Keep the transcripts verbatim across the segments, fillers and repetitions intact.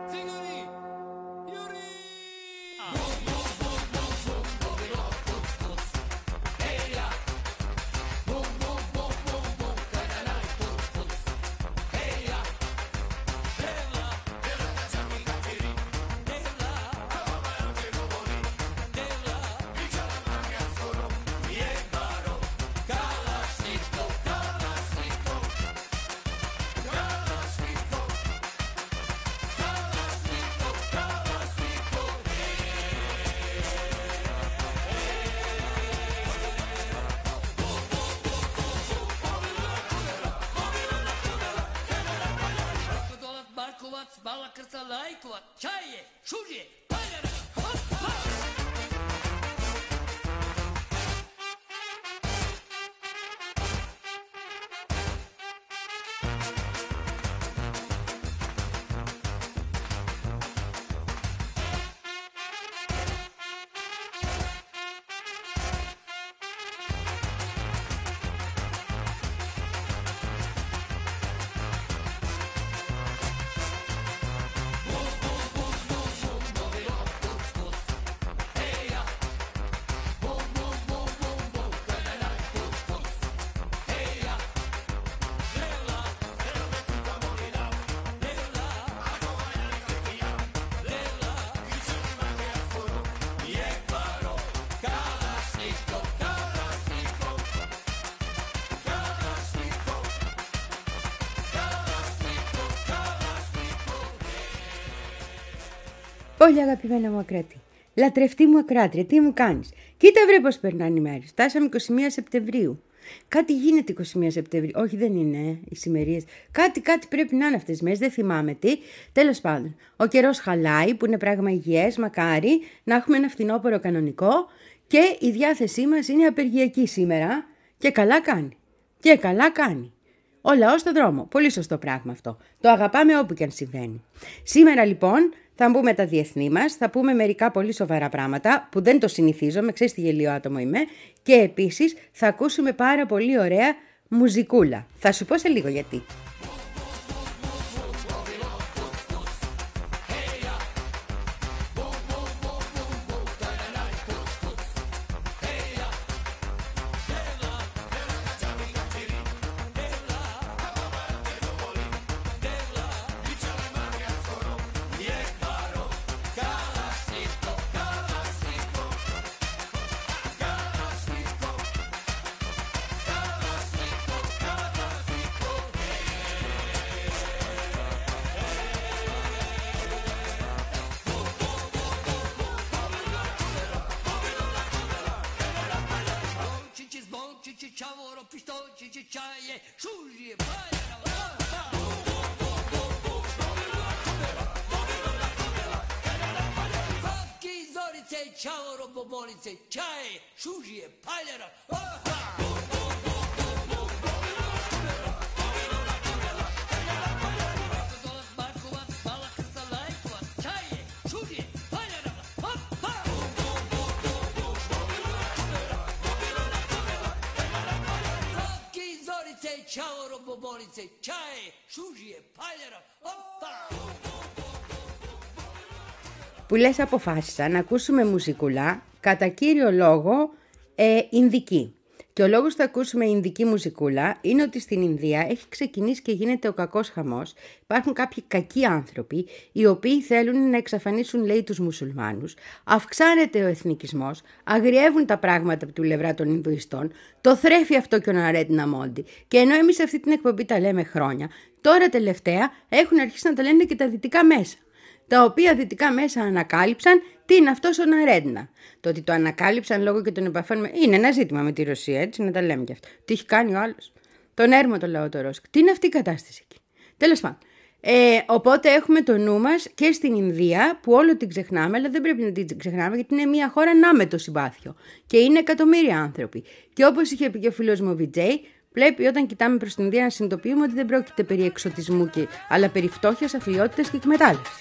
Bala krca lajkova, čaje, šužje, paljara, hop, hop. Πολύ αγαπημένα μου ακράτη. Λατρευτή μου ακράτρια, τι μου κάνεις? Κοίτα βρε πως περνάνε οι μέρες. Φτάσαμε είκοσι μία Σεπτεμβρίου. Κάτι γίνεται είκοσι μία Σεπτεμβρίου. Όχι, δεν είναι ε, οι σημερίες. Κάτι, κάτι πρέπει να είναι αυτές τις μέρες. Δεν θυμάμαι τι. Τέλος πάντων, ο καιρός χαλάει, που είναι πράγμα υγιές. Μακάρι να έχουμε ένα φθινόπωρο κανονικό. Και η διάθεσή μας είναι απεργιακή σήμερα. Και καλά κάνει. Και καλά κάνει. Ο λαός στον δρόμο. Πολύ σωστό πράγμα αυτό. Το αγαπάμε όπου και αν συμβαίνει. Σήμερα λοιπόν θα μπούμε τα διεθνή μας, θα πούμε μερικά πολύ σοβαρά πράγματα που δεν το συνηθίζω, με ξέρεις τι γελίο άτομο είμαι, και επίσης θα ακούσουμε πάρα πολύ ωραία μουζικούλα. Θα σου πω σε λίγο γιατί. Που λες αποφάσισα να ακούσουμε μουσικούλα, κατά κύριο λόγο ε, Ινδική. Και ο λόγος που θα ακούσουμε Ινδική μουσικούλα είναι ότι στην Ινδία έχει ξεκινήσει και γίνεται ο κακός χαμός. Υπάρχουν κάποιοι κακοί άνθρωποι οι οποίοι θέλουν να εξαφανίσουν, λέει, τους μουσουλμάνους. Αυξάνεται ο εθνικισμός, αγριεύουν τα πράγματα από την πλευρά των Ινδουιστών. Το θρέφει αυτό και ο Ναρέντνα Μόντι. Και ενώ εμείς αυτή την εκπομπή τα λέμε χρόνια, τώρα τελευταία έχουν αρχίσει να τα λένε και τα δυτικά μέσα. Τα οποία δυτικά μέσα ανακάλυψαν τι είναι αυτός ο Ναρέντνα. Το ότι το ανακάλυψαν λόγω και των επαφών με... είναι ένα ζήτημα με τη Ρωσία, έτσι, να τα λέμε κι αυτό. Τι έχει κάνει ο άλλος? Τον έρμο το λαό το Ρώσικο. Τι είναι αυτή η κατάσταση εκεί? Τέλος πάντων. Ε, οπότε έχουμε το νου μας και στην Ινδία, που όλο την ξεχνάμε, αλλά δεν πρέπει να την ξεχνάμε, γιατί είναι μια χώρα ανάμετο συμπάθειο. Και είναι εκατομμύρια άνθρωποι. Και όπως είχε πει και ο φίλος μου ο Βιτζέι, πρέπει όταν κοιτάμε προς την Ινδία να συνειδητοποιούμε ότι δεν πρόκειται περί εξωτισμού, και, αλλά περί φτώχειας, αθλιότητας και εκμετάλλευσης.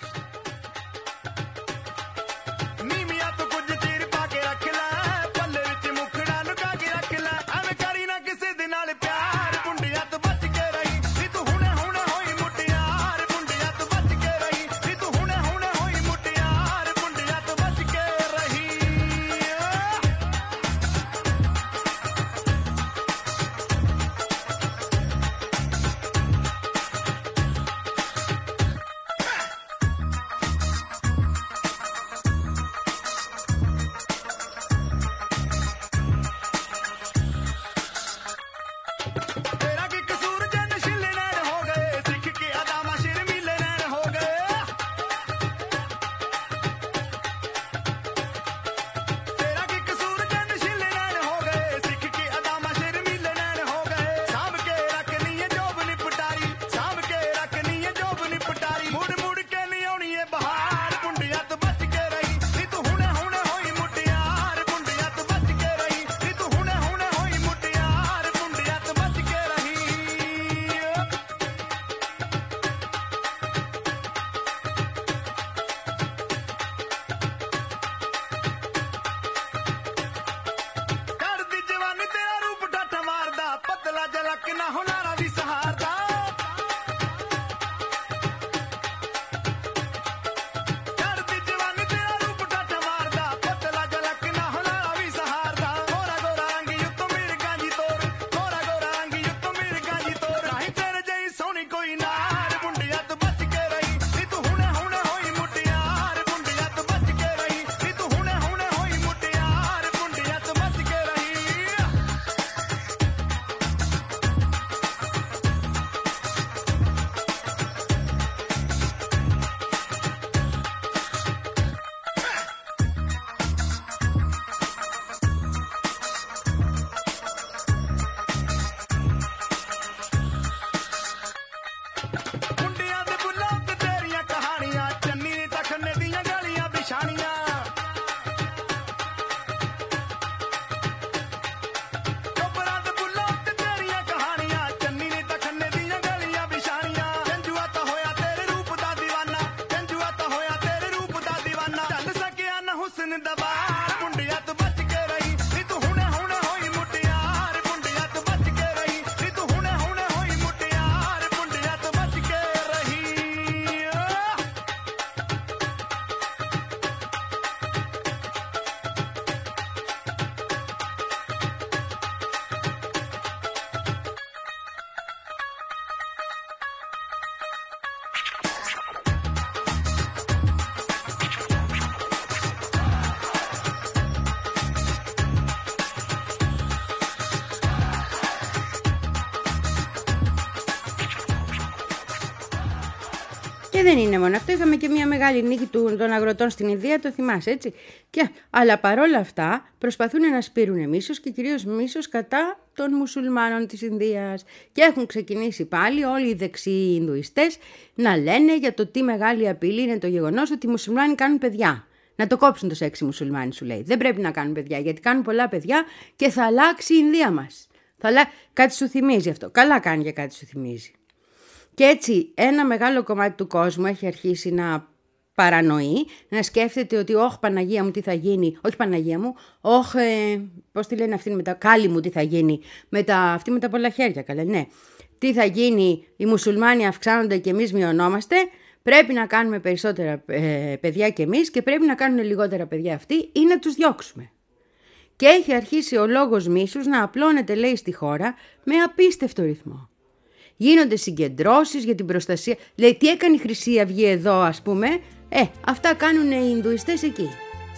Και δεν είναι μόνο αυτό, είχαμε και μια μεγάλη νίκη του, των αγροτών στην Ινδία, το θυμάσαι έτσι. Και, αλλά παρόλα αυτά προσπαθούν να σπείρουν μίσος και κυρίως μίσος κατά των μουσουλμάνων της Ινδίας. Και έχουν ξεκινήσει πάλι όλοι οι δεξιοί Ινδουιστές να λένε για το τι μεγάλη απειλή είναι το γεγονός ότι οι μουσουλμάνοι κάνουν παιδιά. Να το κόψουν το σεξ οι μουσουλμάνοι, σου λέει. Δεν πρέπει να κάνουν παιδιά, γιατί κάνουν πολλά παιδιά και θα αλλάξει η Ινδία μας. Θα αλλα... Κάτι σου θυμίζει αυτό. Καλά κάνει για κάτι σου θυμίζει. Και έτσι ένα μεγάλο κομμάτι του κόσμου έχει αρχίσει να παρανοεί, να σκέφτεται ότι όχ Παναγία μου τι θα γίνει, όχι Παναγία μου, όχ ε, πώς τη λένε αυτή με τα κάλλη μου τι θα γίνει, με τα, αυτή με τα πολλά χέρια καλά, ναι. Τι θα γίνει, οι μουσουλμάνοι αυξάνονται και εμείς μειωνόμαστε, πρέπει να κάνουμε περισσότερα ε, παιδιά και εμείς και πρέπει να κάνουν λιγότερα παιδιά αυτοί ή να τους διώξουμε. Και έχει αρχίσει ο λόγος μίσους να απλώνεται, λέει, στη χώρα με απίστευτο ρυθμό. Γίνονται συγκεντρώσεις για την προστασία. Λέει, τι έκανε η Χρυσή Αυγή εδώ, ας πούμε. Ε, αυτά κάνουν οι Ινδουιστές εκεί.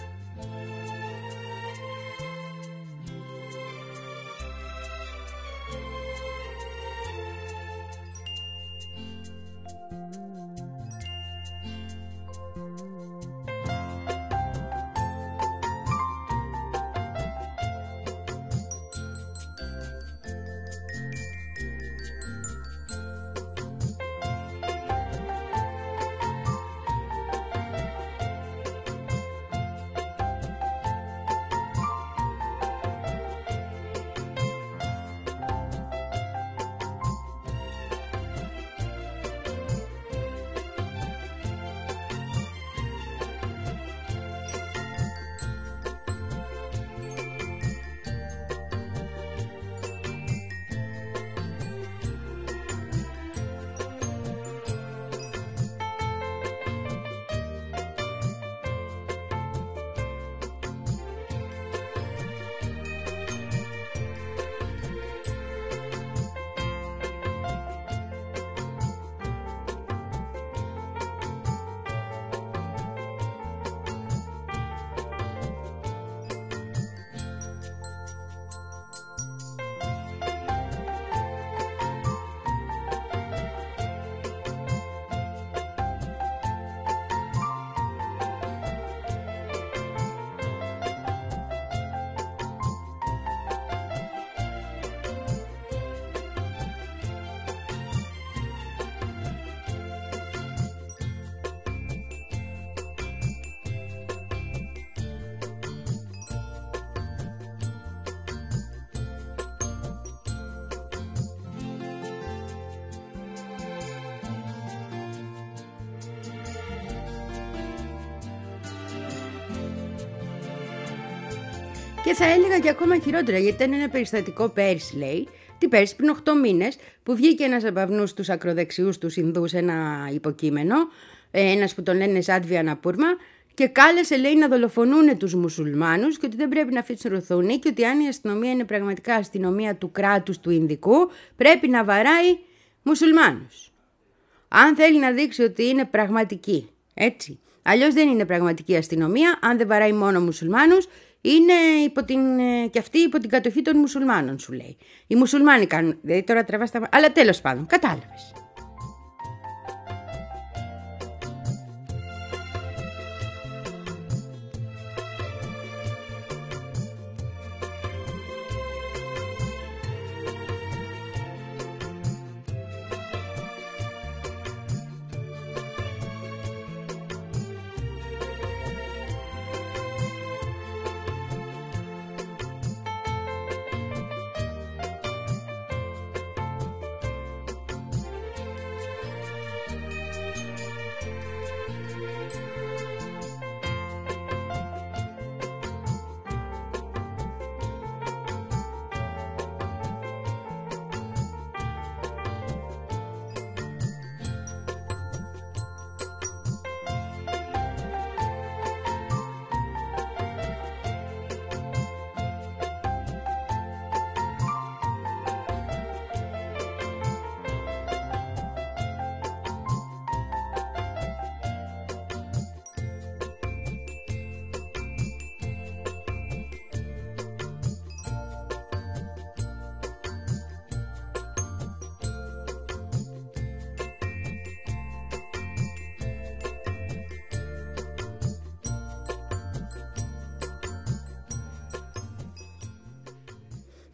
Και θα έλεγα και ακόμα χειρότερα, γιατί ήταν ένα περιστατικό πέρυσι, λέει, τι πέρυσι, πριν οκτώ μήνες, που βγήκε ένας από αυτούς τους ακροδεξιούς τους Ινδούς ένα υποκείμενο, ένας που τον λένε Σάντβια Ναπούρμα, και κάλεσε, λέει, να δολοφονούν τους μουσουλμάνους και ότι δεν πρέπει να φιτσουρωθούν και ότι αν η αστυνομία είναι πραγματικά αστυνομία του κράτους του Ινδικού, πρέπει να βαράει μουσουλμάνους. Αν θέλει να δείξει ότι είναι πραγματική, έτσι. Αλλιώς δεν είναι πραγματική αστυνομία, αν δεν βαράει μόνο μουσουλμάνους, είναι υπό την, και αυτή υπό την κατοχή των μουσουλμάνων, σου λέει. Οι μουσουλμάνοι κάνουν, δηλαδή τώρα τραβάς τα... Αλλά τέλος πάντων, κατάλαβες.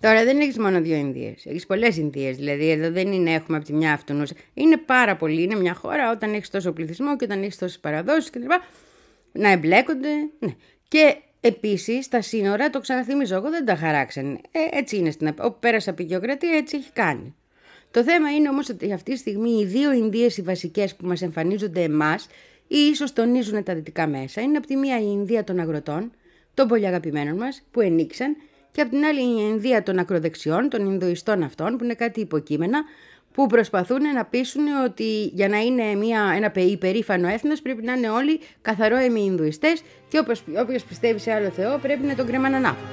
Τώρα δεν έχεις μόνο δύο Ινδίες, έχεις πολλές Ινδίες. Δηλαδή εδώ δεν είναι έχουμε από τη μια αυτονόηση. Είναι πάρα πολύ, είναι μια χώρα όταν έχεις τόσο πληθυσμό και όταν έχεις τόσες παραδόσεις κτλ. Να εμπλέκονται. Ναι. Και επίσης τα σύνορα, το ξαναθυμίζω εγώ, δεν τα χαράξαν. Ε, έτσι είναι στην όπου πέρασε απεικιοκρατία, έτσι έχει κάνει. Το θέμα είναι όμως ότι αυτή τη στιγμή οι δύο Ινδίες οι βασικές που μας εμφανίζονται εμάς ή ίσως τονίζουν τα δυτικά μέσα είναι από τη μία η Ινδία των αγροτών, των πολύ αγαπημένων μας, που ενίξαν, και από την άλλη η Ινδία των ακροδεξιών, των Ινδουιστών αυτών, που είναι κάτι υποκείμενα, που προσπαθούν να πείσουν ότι για να είναι μια, ένα υπερήφανο έθνος πρέπει να είναι όλοι καθαρό εμι-Ινδουιστές και όποιος πιστεύει σε άλλο Θεό πρέπει να τον κρέμαν ανάποδα.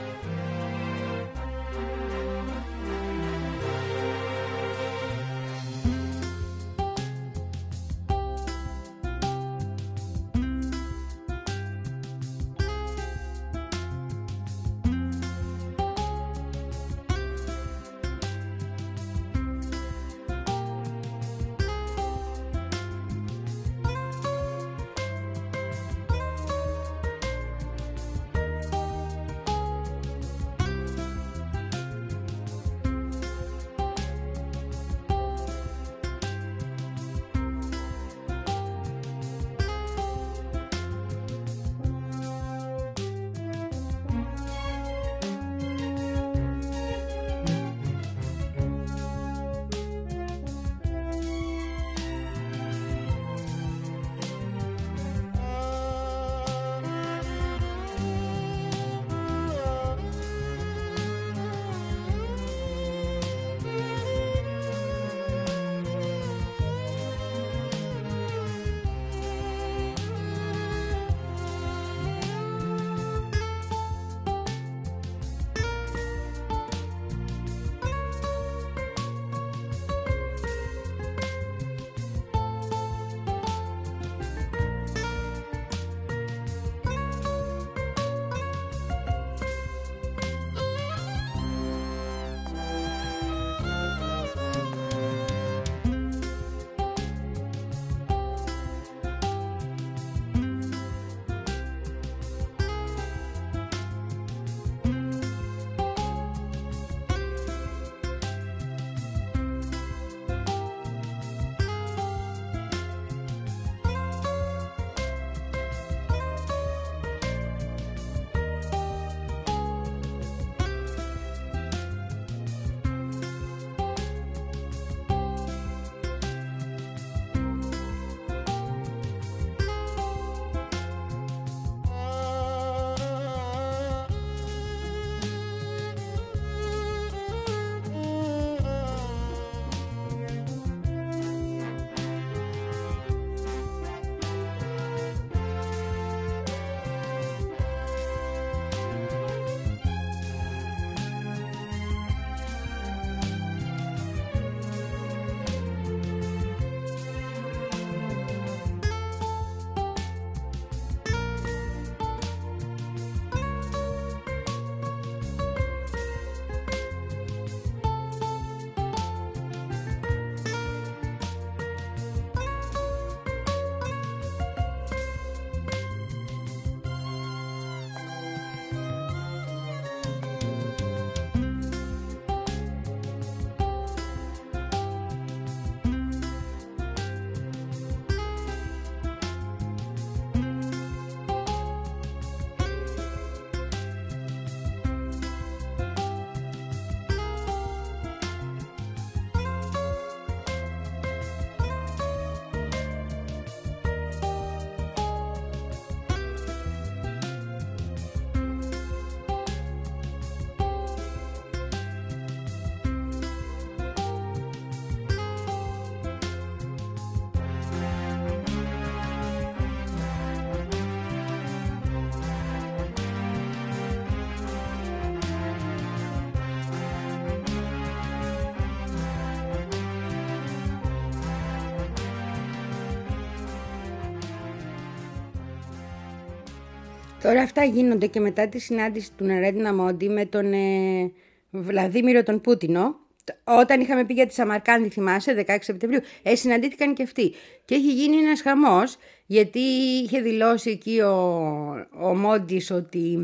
Τώρα αυτά γίνονται και μετά τη συνάντηση του Ναρέντνα Μόντι με τον ε, Βλαδίμηρο τον Πούτινο. Όταν είχαμε πει για τη Σαμαρκάνδη, θυμάσαι, δεκαέξι Σεπτεμβρίου, ε, συναντήθηκαν και αυτοί. Και έχει γίνει ένας χαμός, γιατί είχε δηλώσει εκεί ο, ο Μόντις ότι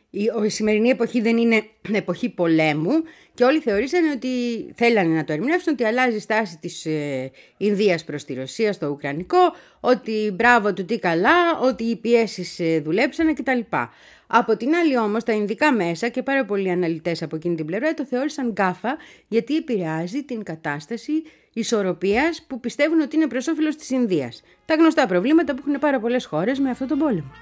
η σημερινή εποχή δεν είναι εποχή πολέμου και όλοι θεωρήσαν ότι, θέλανε να το ερμηνεύσουν, ότι αλλάζει στάση της ε, Ινδίας προς τη Ρωσία στο Ουκρανικό, ότι μπράβο του τι καλά, ότι οι πιέσεις ε, δουλέψανε κτλ. Από την άλλη όμως τα ινδικά μέσα και πάρα πολλοί αναλυτές από εκείνη την πλευρά το θεώρησαν γκάφα, γιατί επηρεάζει την κατάσταση ισορροπίας που πιστεύουν ότι είναι προς όφελος της Ινδίας. Τα γνωστά προβλήματα που έχουν πάρα πολλές χώρες με αυτόν τον πόλεμο.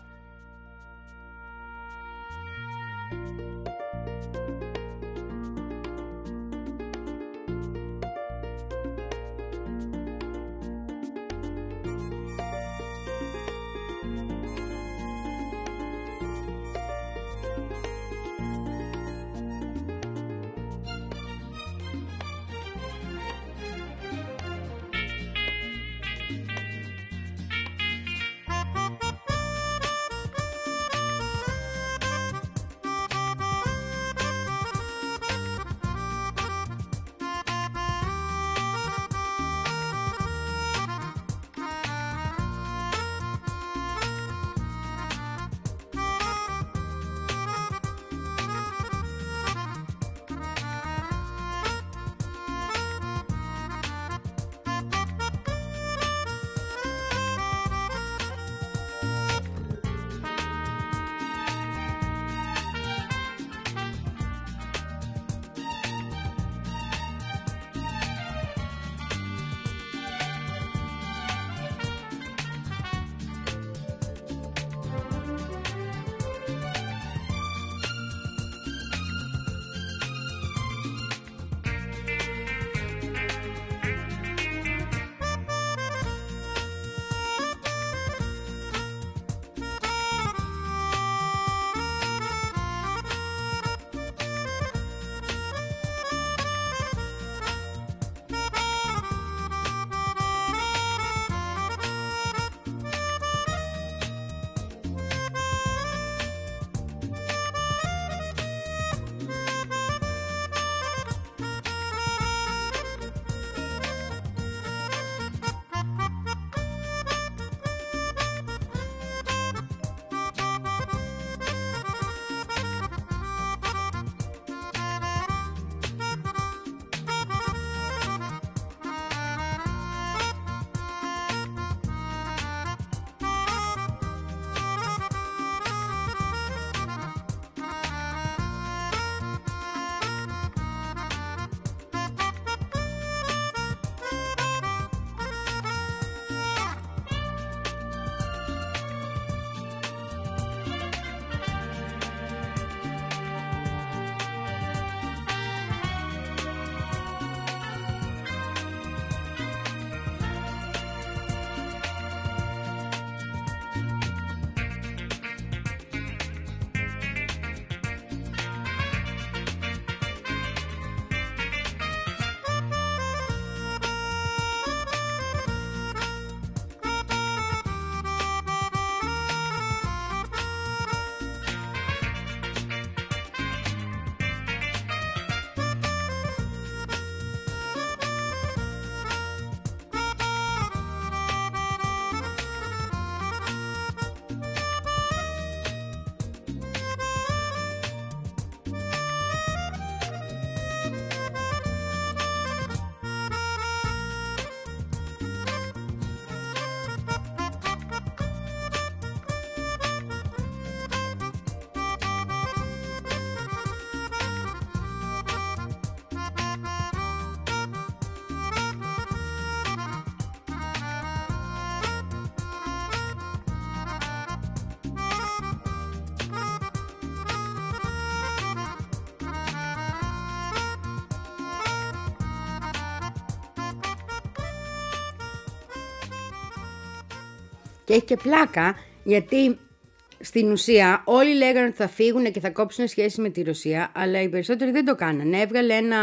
Και έχει και πλάκα, γιατί στην ουσία όλοι λέγανε ότι θα φύγουν και θα κόψουν σχέση με τη Ρωσία, αλλά οι περισσότεροι δεν το κάνανε. Έβγαλε ένα,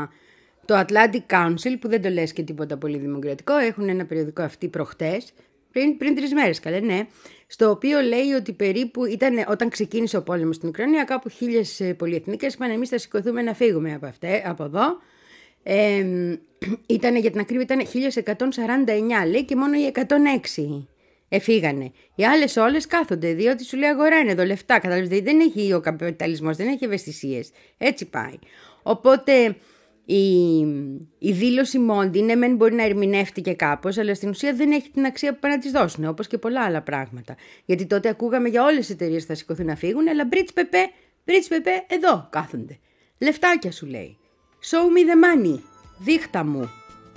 το Atlantic Council, που δεν το λες και τίποτα πολύ δημοκρατικό, έχουν ένα περιοδικό αυτοί προχτές, πριν, πριν τρεις μέρες, καλέ, ναι, στο οποίο λέει ότι περίπου ήταν, όταν ξεκίνησε ο πόλεμος στην Ουκρανία, κάπου χίλιες πολυεθνικές είπαν εμείς θα σηκωθούμε να φύγουμε από, αυτέ, από εδώ. Ε, ήταν, για την ακρίβεια ήταν χίλια εκατόν σαράντα εννιά, λέει, και μόνο οι εκατόν έξι Εφύγανε. Οι άλλες όλες κάθονται, διότι σου λέει αγορά είναι εδώ, λεφτά. Καταλαβαίνετε, δεν έχει ο καπιταλισμός, δεν έχει ευαισθησίες. Έτσι πάει. Οπότε η, η δήλωση Μόντι, ναι, μεν μπορεί να ερμηνεύτηκε κάπως, αλλά στην ουσία δεν έχει την αξία που πάνε να της δώσουν, όπως και πολλά άλλα πράγματα. Γιατί τότε ακούγαμε για όλες τις εταιρείες που θα σηκωθούν να φύγουν, αλλά μπριτς πεπέ, μπριτς πεπέ, εδώ κάθονται. Λεφτάκια σου λέει. Show me the money. Δείχτα μου.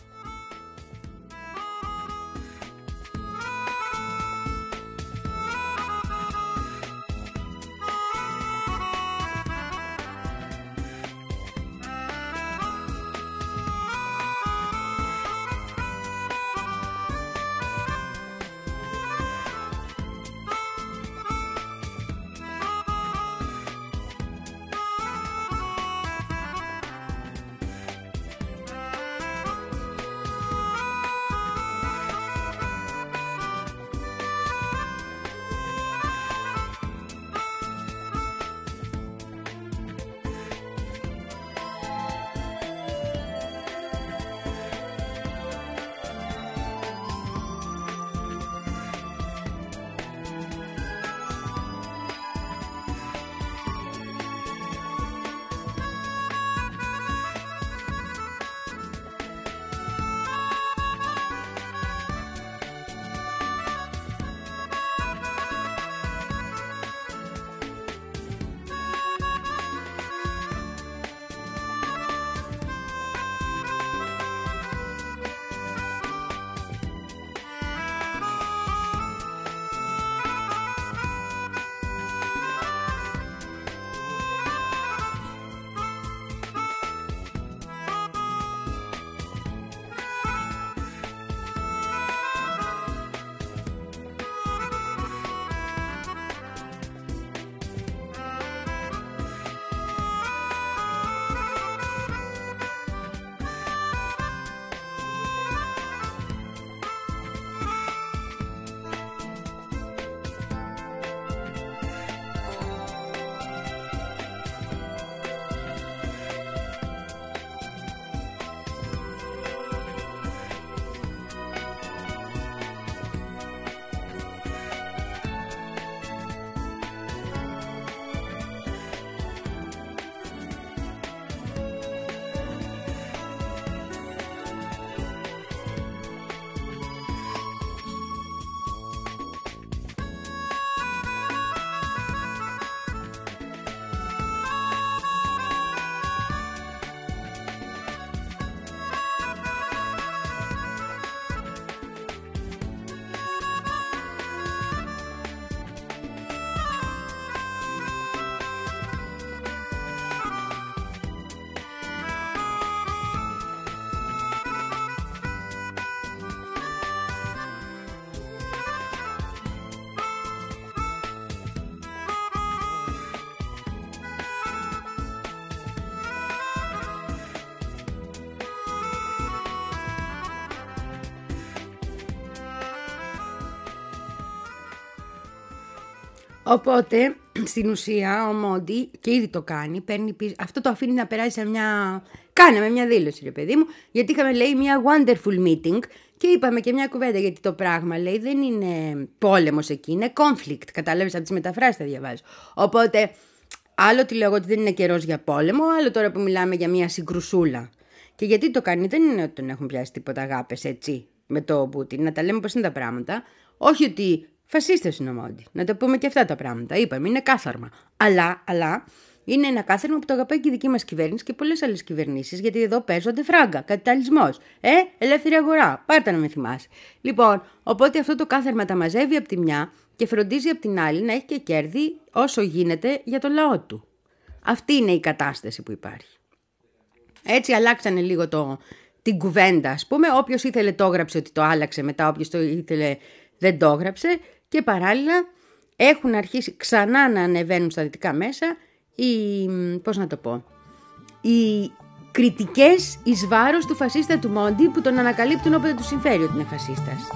Οπότε, στην ουσία, ο Μόντι, και ήδη το κάνει, παίρνει πίσω, αυτό το αφήνει να περάσει σε μια... Κάναμε μια δήλωση, ρε παιδί μου, γιατί είχαμε, λέει, μια wonderful meeting και είπαμε και μια κουβέντα, γιατί το πράγμα, λέει, δεν είναι πόλεμος εκεί, είναι conflict, κατάλαβες, από τις μεταφράσεις τα διαβάζω. Οπότε, άλλο τι λέω ότι δεν είναι καιρός για πόλεμο, άλλο τώρα που μιλάμε για μια συγκρουσούλα. Και γιατί το κάνει, δεν είναι ότι τον έχουν πιάσει τίποτα αγάπες, έτσι, με το Πούτιν, να τα λέμε πώς είναι τα πράγματα. Όχι ότι φασίστες είναι ο Μόντι, να τα πούμε και αυτά τα πράγματα. Είπαμε, είναι κάθαρμα. Αλλά, αλλά είναι ένα κάθαρμα που το αγαπάει και η δική μας κυβέρνηση και πολλές άλλες κυβερνήσεις, γιατί εδώ παίζονται φράγκα, καπιταλισμός. Ε, ελεύθερη αγορά. Πάρτα να με θυμάσαι. Λοιπόν, οπότε αυτό το κάθαρμα τα μαζεύει από τη μια και φροντίζει από την άλλη να έχει και κέρδη όσο γίνεται για το λαό του. Αυτή είναι η κατάσταση που υπάρχει. Έτσι αλλάξανε λίγο το, την κουβέντα, ας πούμε. Όποιος ήθελε το έγραψε ότι το άλλαξε, μετά όποιος το ήθελε δεν το έγραψε. Και παράλληλα έχουν αρχίσει ξανά να ανεβαίνουν στα δυτικά μέσα οι, πώς να το πω, οι κριτικές εις βάρος του φασίστα του Μόντι, που τον ανακαλύπτουν όποτε του συμφέρει ότι είναι φασίστας.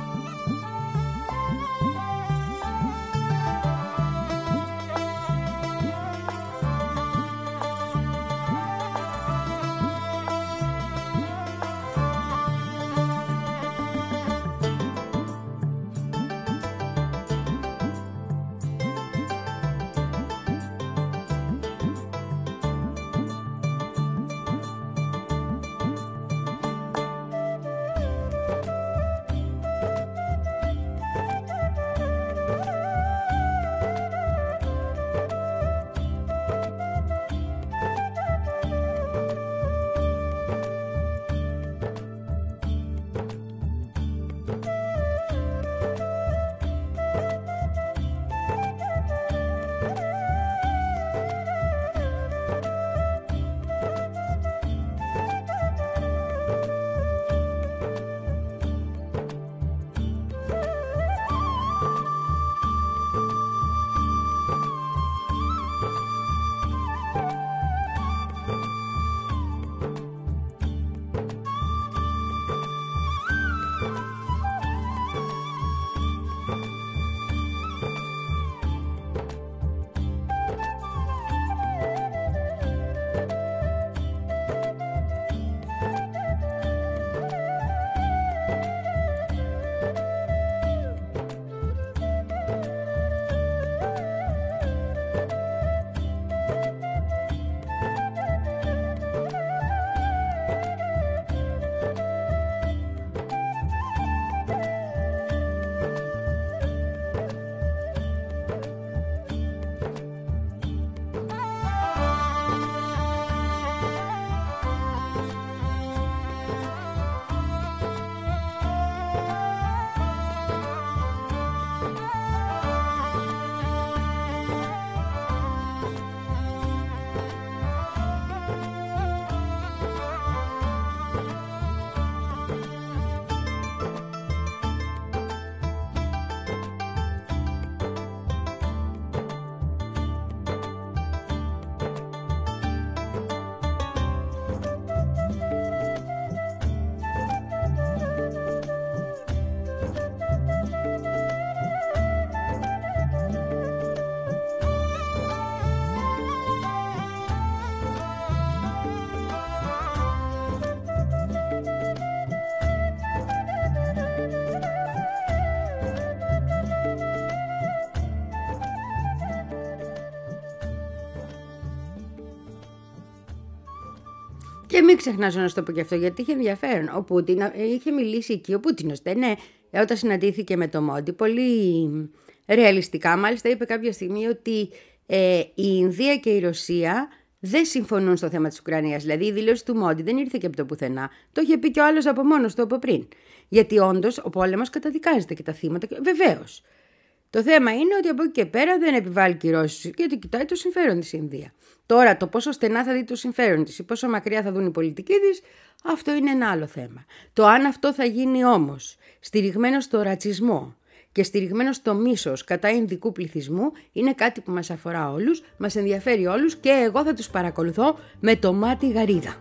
Και μην ξεχνάς να σου το πω και αυτό, γιατί είχε ενδιαφέρον. Ο Πούτιν είχε μιλήσει εκεί, ο Πούτινος, ναι, όταν συναντήθηκε με το Μόντι, πολύ ρεαλιστικά. Μάλιστα είπε κάποια στιγμή ότι ε, η Ινδία και η Ρωσία δεν συμφωνούν στο θέμα της Ουκρανίας. Δηλαδή η δήλωση του Μόντι δεν ήρθε και από το πουθενά. Το είχε πει και ο άλλος από μόνος του από πριν. Γιατί όντως ο πόλεμος καταδικάζεται και τα θύματα. Βεβαίως. Το θέμα είναι ότι από εκεί και πέρα δεν επιβάλλει κυρώσεις, γιατί κοιτάει το συμφέρον της Ινδία. Τώρα το πόσο στενά θα δει το συμφέρον της ή πόσο μακριά θα δουν οι πολιτικοί της, αυτό είναι ένα άλλο θέμα. Το αν αυτό θα γίνει όμως στηριγμένο στο ρατσισμό και στηριγμένο στο μίσος κατά ινδικού πληθυσμού είναι κάτι που μας αφορά όλους, μας ενδιαφέρει όλους και εγώ θα τους παρακολουθώ με το μάτι γαρίδα.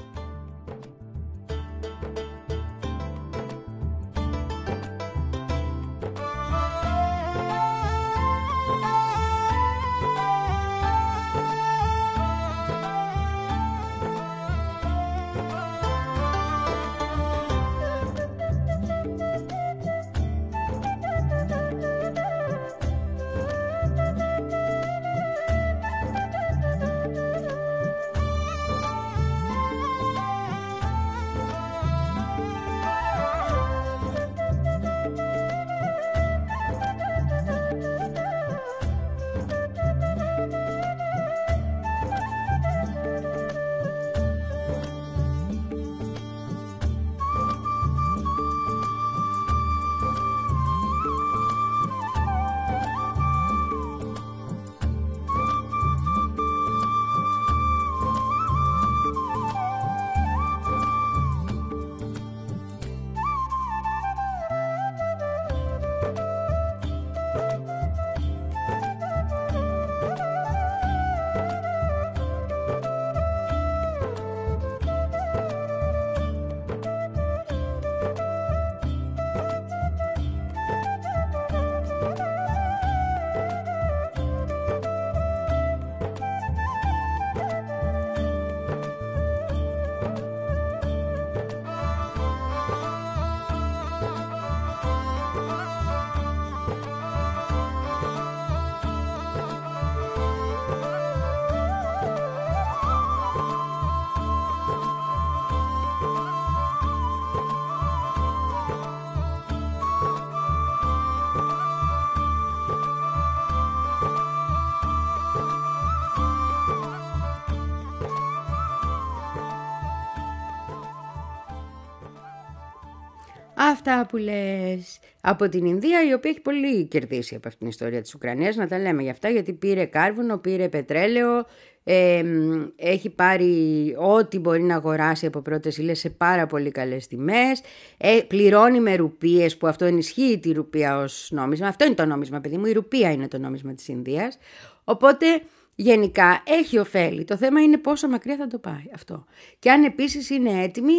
Αυτά που λες από την Ινδία, η οποία έχει πολύ κερδίσει από αυτήν την ιστορία της Ουκρανίας, να τα λέμε για αυτά, γιατί πήρε κάρβουνο, πήρε πετρέλαιο, ε, έχει πάρει ό,τι μπορεί να αγοράσει από πρώτες ύλες σε πάρα πολύ καλές τιμές, ε, πληρώνει με ρουπίες, που αυτό ενισχύει τη ρουπία ως νόμισμα. Αυτό είναι το νόμισμα, παιδί μου, η ρουπία είναι το νόμισμα της Ινδίας. Οπότε γενικά έχει ωφέλη. Το θέμα είναι πόσο μακριά θα το πάει αυτό. Και αν επίσης είναι έτοιμη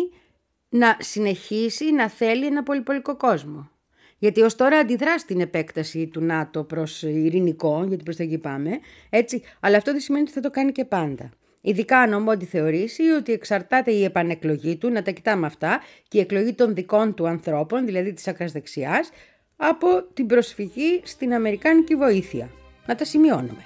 να συνεχίσει να θέλει ένα πολυπολικό κόσμο. Γιατί ως τώρα αντιδρά στην επέκταση του ΝΑΤΟ προς ειρηνικό, γιατί προς τα εκεί πάμε, έτσι, αλλά αυτό δεν σημαίνει ότι θα το κάνει και πάντα. Ειδικά αν ο Μόντι θεωρήσει ότι εξαρτάται η επανεκλογή του, να τα κοιτάμε αυτά, και η εκλογή των δικών του ανθρώπων, δηλαδή της άκρας δεξιάς, από την προσφυγή στην αμερικάνικη βοήθεια. Να τα σημειώνουμε.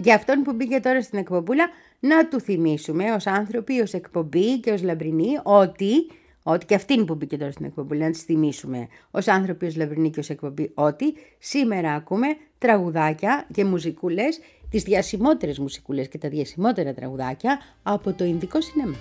για αυτόν που μπήκε τώρα στην εκπομπούλα, να του θυμίσουμε ως άνθρωποι, ως εκπομπή και ως λαμπρινοί ότι, ότι και αυτήν που μπήκε τώρα στην εκπομπή, να της θυμίσουμε ως άνθρωποι, ως λαμπρινοί και ως εκπομπή ότι σήμερα ακούμε τραγουδάκια και μουσικούλες, τις διασημότερες μουσικούλες και τα διασημότερα τραγουδάκια από το Ινδικό σινεμά.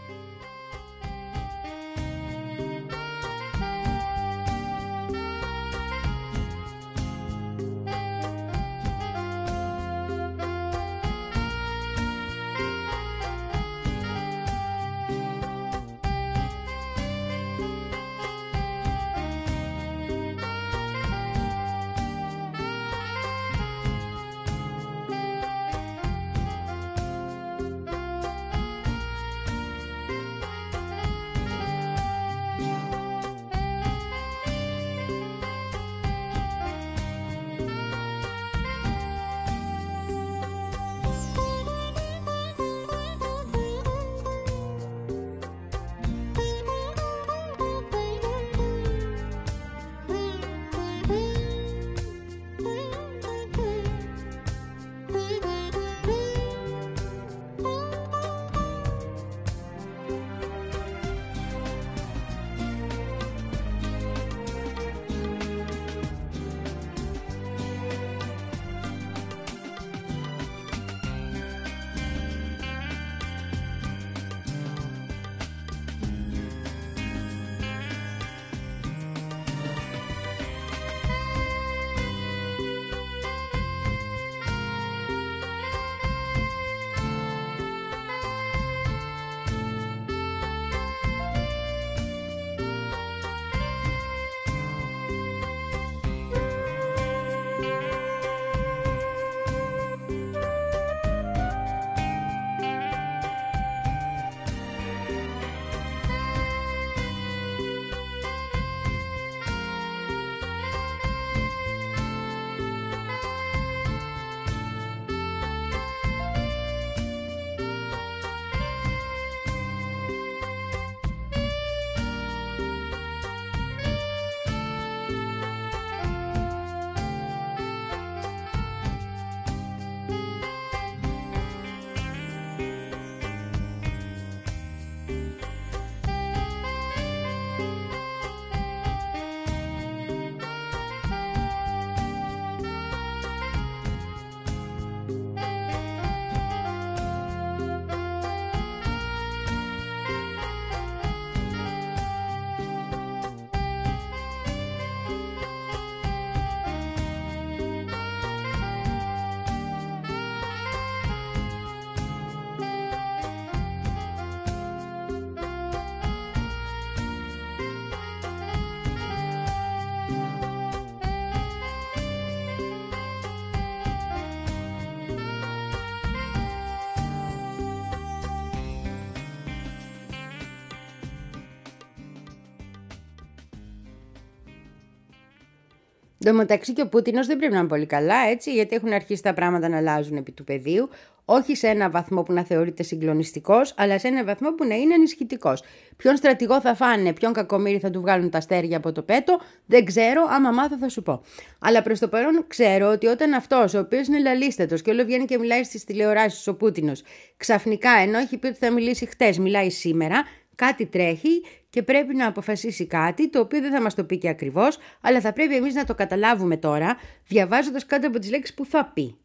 Εν τω μεταξύ και ο Πούτινος δεν πρέπει να είναι πολύ καλά, έτσι, γιατί έχουν αρχίσει τα πράγματα να αλλάζουν επί του πεδίου. Όχι σε ένα βαθμό που να θεωρείται συγκλονιστικός, αλλά σε ένα βαθμό που να είναι ενισχυτικός. Ποιον στρατηγό θα φάνε, ποιον κακομοίρη θα του βγάλουν τα αστέρια από το πέτο, δεν ξέρω, άμα μάθω θα σου πω. Αλλά προς το παρόν ξέρω ότι όταν αυτός, ο οποίος είναι λαλίστατος και όλο βγαίνει και μιλάει στις τηλεοράσεις, ο Πούτινος, ξαφνικά ενώ έχει πει ότι θα μιλήσει χτες, μιλάει σήμερα, κάτι τρέχει και πρέπει να αποφασίσει κάτι, το οποίο δεν θα μας το πει και ακριβώς, αλλά θα πρέπει εμείς να το καταλάβουμε τώρα, διαβάζοντας κάτω από τις λέξεις που θα πει.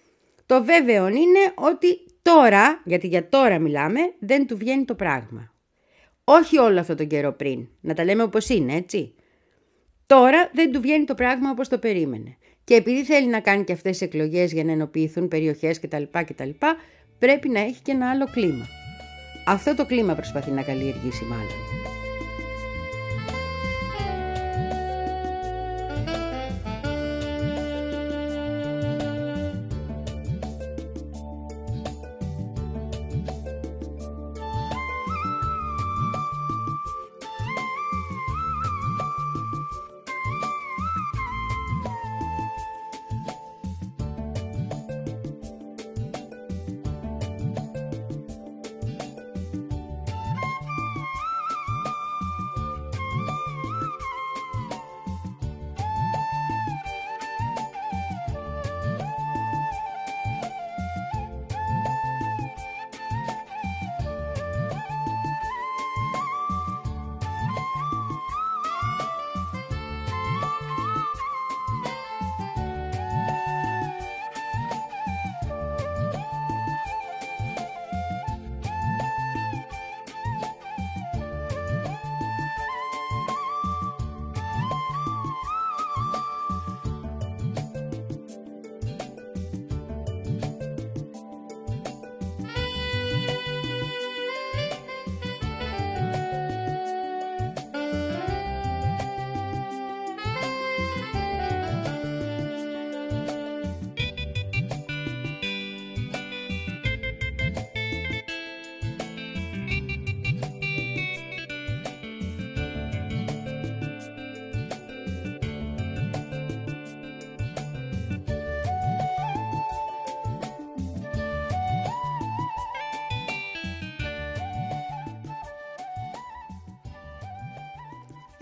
Το βέβαιο είναι ότι τώρα, γιατί για τώρα μιλάμε, δεν του βγαίνει το πράγμα. Όχι όλο αυτό τον καιρό πριν, να τα λέμε όπως είναι, έτσι. Τώρα δεν του βγαίνει το πράγμα όπως το περίμενε. Και επειδή θέλει να κάνει και αυτές τις εκλογές για να ενοποιηθούν περιοχές κτλ, κτλ, πρέπει να έχει και ένα άλλο κλίμα. Αυτό το κλίμα προσπαθεί να καλλιεργήσει μάλλον.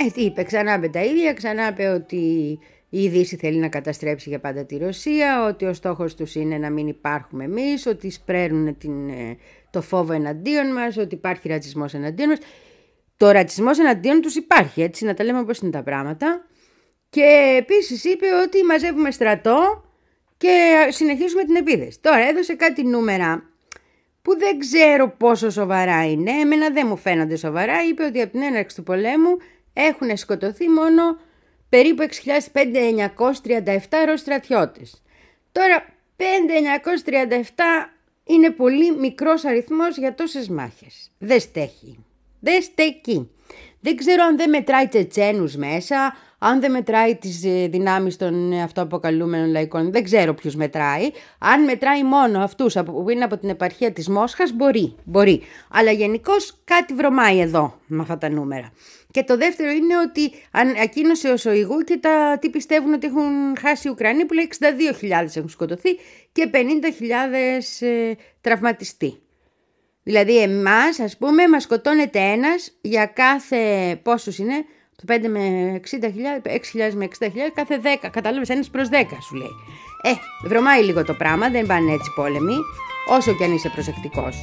Ε, τι είπε, ξανά είπε τα ίδια, ξανά είπε ότι η Δύση θέλει να καταστρέψει για πάντα τη Ρωσία, ότι ο στόχος τους είναι να μην υπάρχουμε εμείς, ότι σπραίνουν την, το φόβο εναντίον μας, ότι υπάρχει ρατσισμός εναντίον μας. Το ρατσισμός εναντίον τους υπάρχει, έτσι, να τα λέμε πώς είναι τα πράγματα. Και επίσης είπε ότι μαζεύουμε στρατό και συνεχίζουμε την επίθεση. Τώρα έδωσε κάτι νούμερα που δεν ξέρω πόσο σοβαρά είναι, εμένα δεν μου φαίνονται σοβαρά. Είπε ότι από την έναρξη του πολέμου έχουν σκοτωθεί μόνο περίπου έξι χιλιάδες εννιακόσιοι τριάντα επτά Ρώσοι στρατιώτες. Τώρα χίλια εννιακόσιοι τριάντα επτά είναι πολύ μικρός αριθμός για τόσες μάχες. Δεν στέκει. Δεν στέκει. Δεν ξέρω αν δεν μετράει Τσετσένους μέσα, αν δεν μετράει τις δυνάμεις των αυτοαποκαλούμενων λαϊκών, δεν ξέρω ποιους μετράει. Αν μετράει μόνο αυτούς που είναι από την επαρχία της Μόσχας, μπορεί, μπορεί. Αλλά γενικώς κάτι βρωμάει εδώ με αυτά τα νούμερα. Και το δεύτερο είναι ότι ανακοίνωσε ο Σοϊγού και τα τι πιστεύουν ότι έχουν χάσει οι Ουκρανοί, που λέει εξήντα δύο χιλιάδες έχουν σκοτωθεί και πενήντα χιλιάδες ε, τραυματιστεί. Δηλαδή εμάς, ας πούμε, μας σκοτώνεται ένας για κάθε πόσους είναι, το πέντε με εξήντα χιλιάδες, έξι χιλιάδες με εξήντα χιλιάδες, κάθε δέκα, κατάλαβες, ένας προς δέκα σου λέει. Ε, βρωμάει λίγο το πράγμα, δεν πάνε έτσι πόλεμοι, όσο κι αν είσαι προσεκτικός.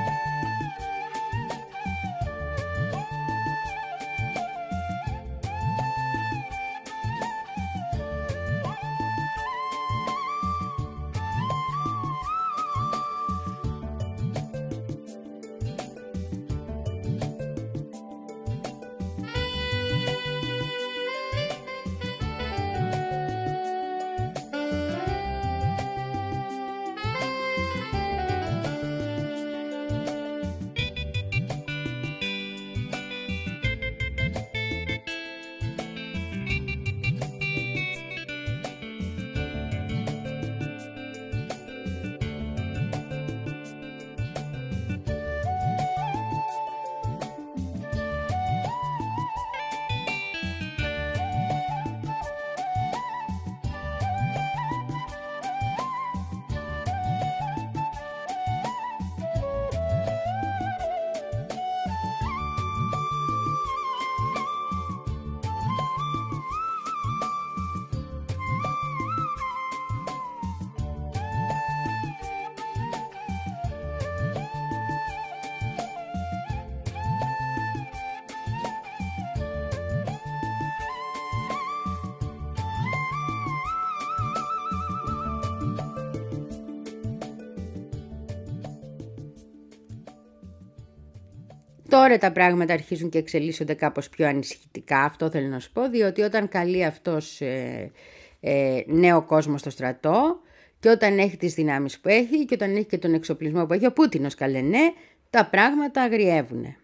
Τώρα τα πράγματα αρχίζουν και εξελίσσονται κάπως πιο ανησυχητικά, αυτό θέλω να σου πω, διότι όταν καλεί αυτός ε, ε, νέο κόσμο στο στρατό και όταν έχει τις δυνάμεις που έχει και όταν έχει και τον εξοπλισμό που έχει, ο Πούτινος καλέ ναι, τα πράγματα αγριεύουν.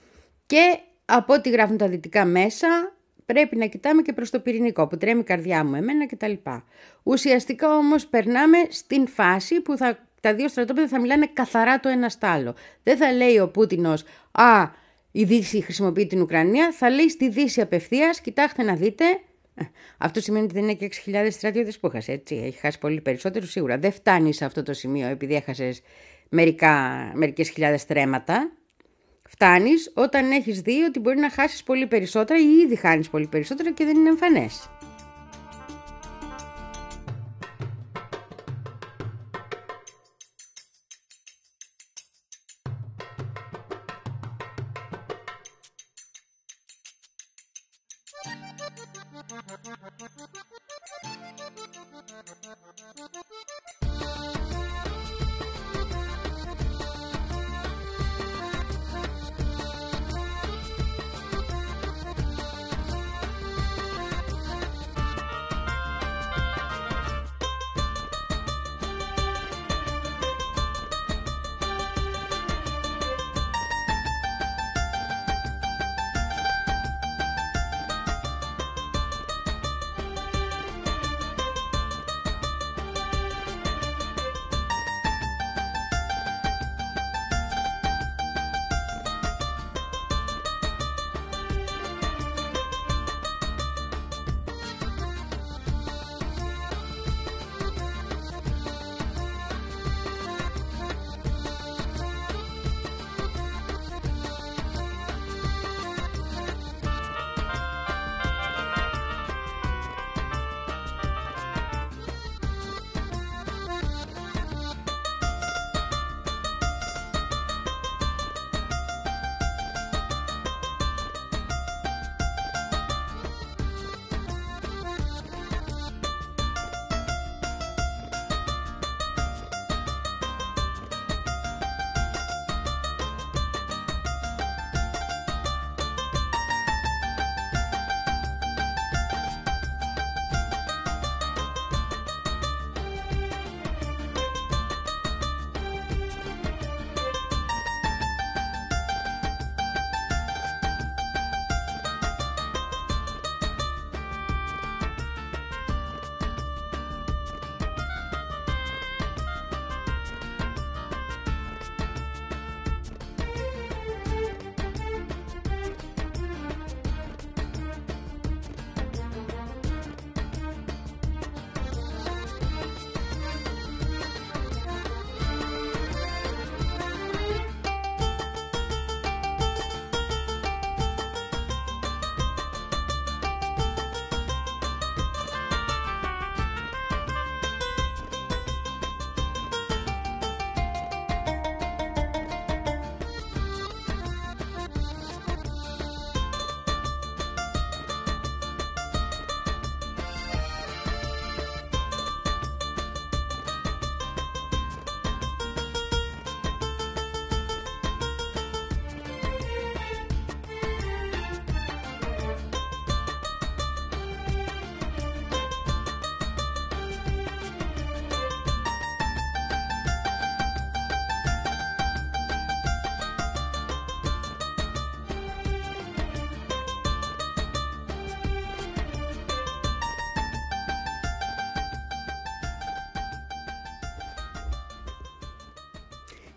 Και από ό,τι γράφουν τα δυτικά μέσα, πρέπει να κοιτάμε και προς το πυρηνικό, που τρέμει η καρδιά μου εμένα κτλ. Ουσιαστικά όμως περνάμε στην φάση που θα... τα δύο στρατόπεδα θα μιλάνε καθαρά το ένα στ' άλλο. Δεν θα λέει ο Πούτινος, α, η Δύση χρησιμοποιεί την Ουκρανία, θα λέει στη Δύση απευθείας, κοιτάξτε να δείτε. Αυτό σημαίνει ότι δεν είναι και έξι χιλιάδες στρατιώτες που έχασε, έτσι. Έχει χάσει πολύ περισσότερο σίγουρα. Δεν φτάνει σε αυτό το σημείο επειδή έχασες μερικά, μερικές χιλιάδες τρέματα. Φτάνεις όταν έχεις δει ότι μπορεί να χάσεις πολύ περισσότερα ή ήδη χάνεις πολύ περισσότερα και δεν είναι εμφανές.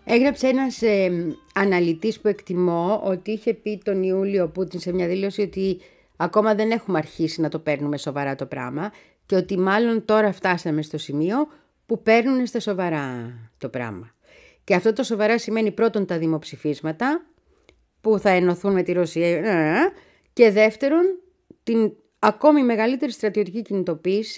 Έγραψε ένας ε, αναλυτής που εκτιμώ ότι είχε πει τον Ιούλιο Πούτιν σε μια δήλωση ότι ακόμα δεν έχουμε αρχίσει να το παίρνουμε σοβαρά το πράγμα και ότι μάλλον τώρα φτάσαμε στο σημείο που παίρνουν στα σοβαρά το πράγμα. Και αυτό το σοβαρά σημαίνει πρώτον τα δημοψηφίσματα που θα ενωθούν με τη Ρωσία και δεύτερον την ακόμη μεγαλύτερη στρατιωτική κινητοποίηση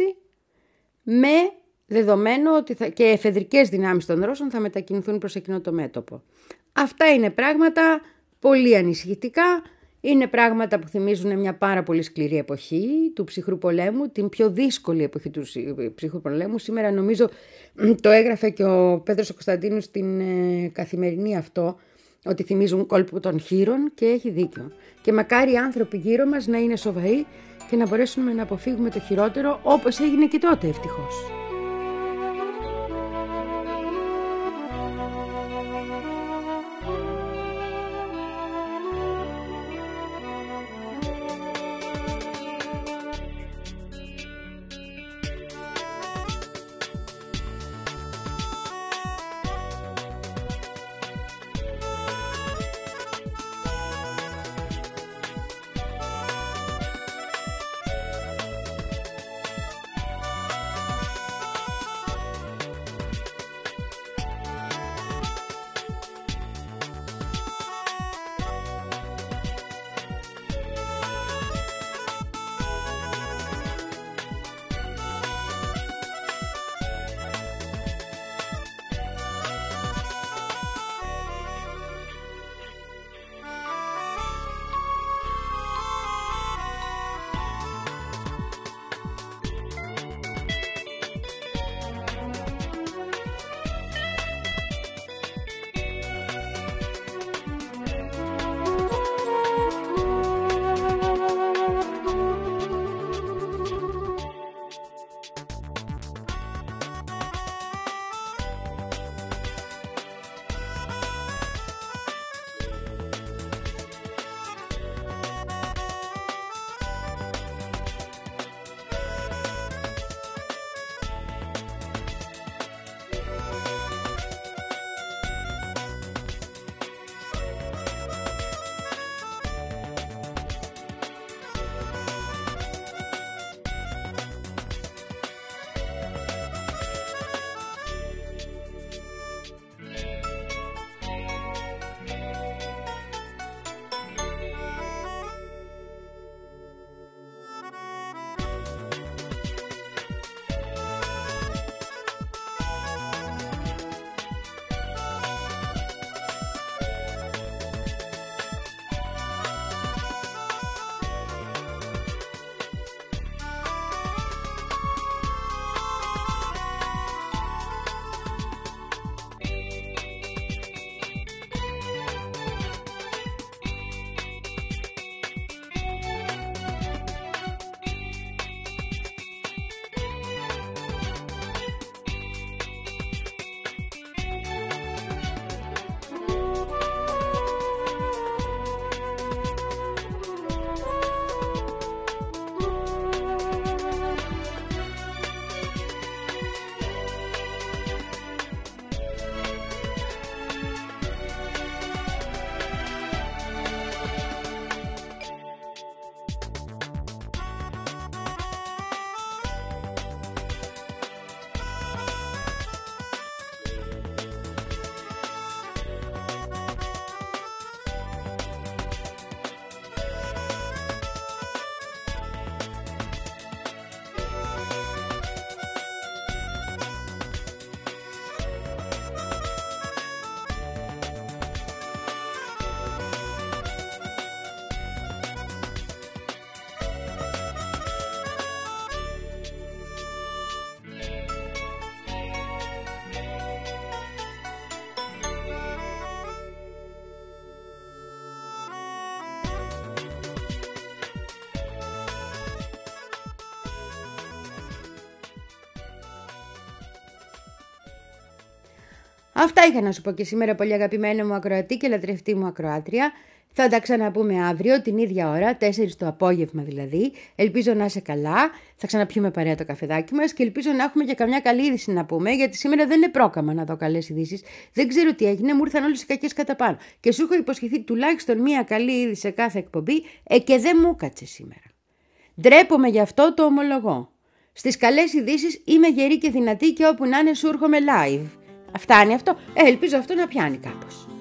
με δεδομένο ότι θα, και εφεδρικές δυνάμεις των Ρώσων θα μετακινηθούν προς εκείνο το μέτωπο. Αυτά είναι πράγματα πολύ ανησυχητικά, είναι πράγματα που θυμίζουν μια πάρα πολύ σκληρή εποχή του ψυχρού πολέμου, την πιο δύσκολη εποχή του ψυχρού πολέμου. Σήμερα νομίζω το έγραφε και ο Πέτρος ο Κωνσταντίνος στην ε, Καθημερινή αυτό, ότι θυμίζουν κόλπο των χείρων και έχει δίκιο. Και μακάρι οι άνθρωποι γύρω μας να είναι σοβαροί και να μπορέσουμε να αποφύγουμε το χειρότερο όπως έγινε και τότε ευτυχώς. Αυτά είχα να σου πω και σήμερα, πολύ αγαπημένη μου ακροατή και λατρευτή μου ακροάτρια. Θα τα ξαναπούμε αύριο την ίδια ώρα, τέσσερις το απόγευμα δηλαδή. Ελπίζω να είσαι καλά. Θα ξαναπιούμε παρέα το καφεδάκι μας και ελπίζω να έχουμε και καμιά καλή είδηση να πούμε, γιατί σήμερα δεν είναι πρόκαμα να δω καλές ειδήσεις. Δεν ξέρω τι έγινε, μου ήρθαν όλες οι κακές κατά πάνω. Και σου έχω υποσχεθεί τουλάχιστον μία καλή είδηση σε κάθε εκπομπή, ε, και δεν μου κάτσε σήμερα. Ντρέπομαι γι' αυτό, το ομολογώ. Στις καλές ειδήσεις είμαι γερή και δυνατή και όπου να είναι σου έρχομαι live. Φτάνει αυτό. Ε, ελπίζω αυτό να πιάνει κάπως.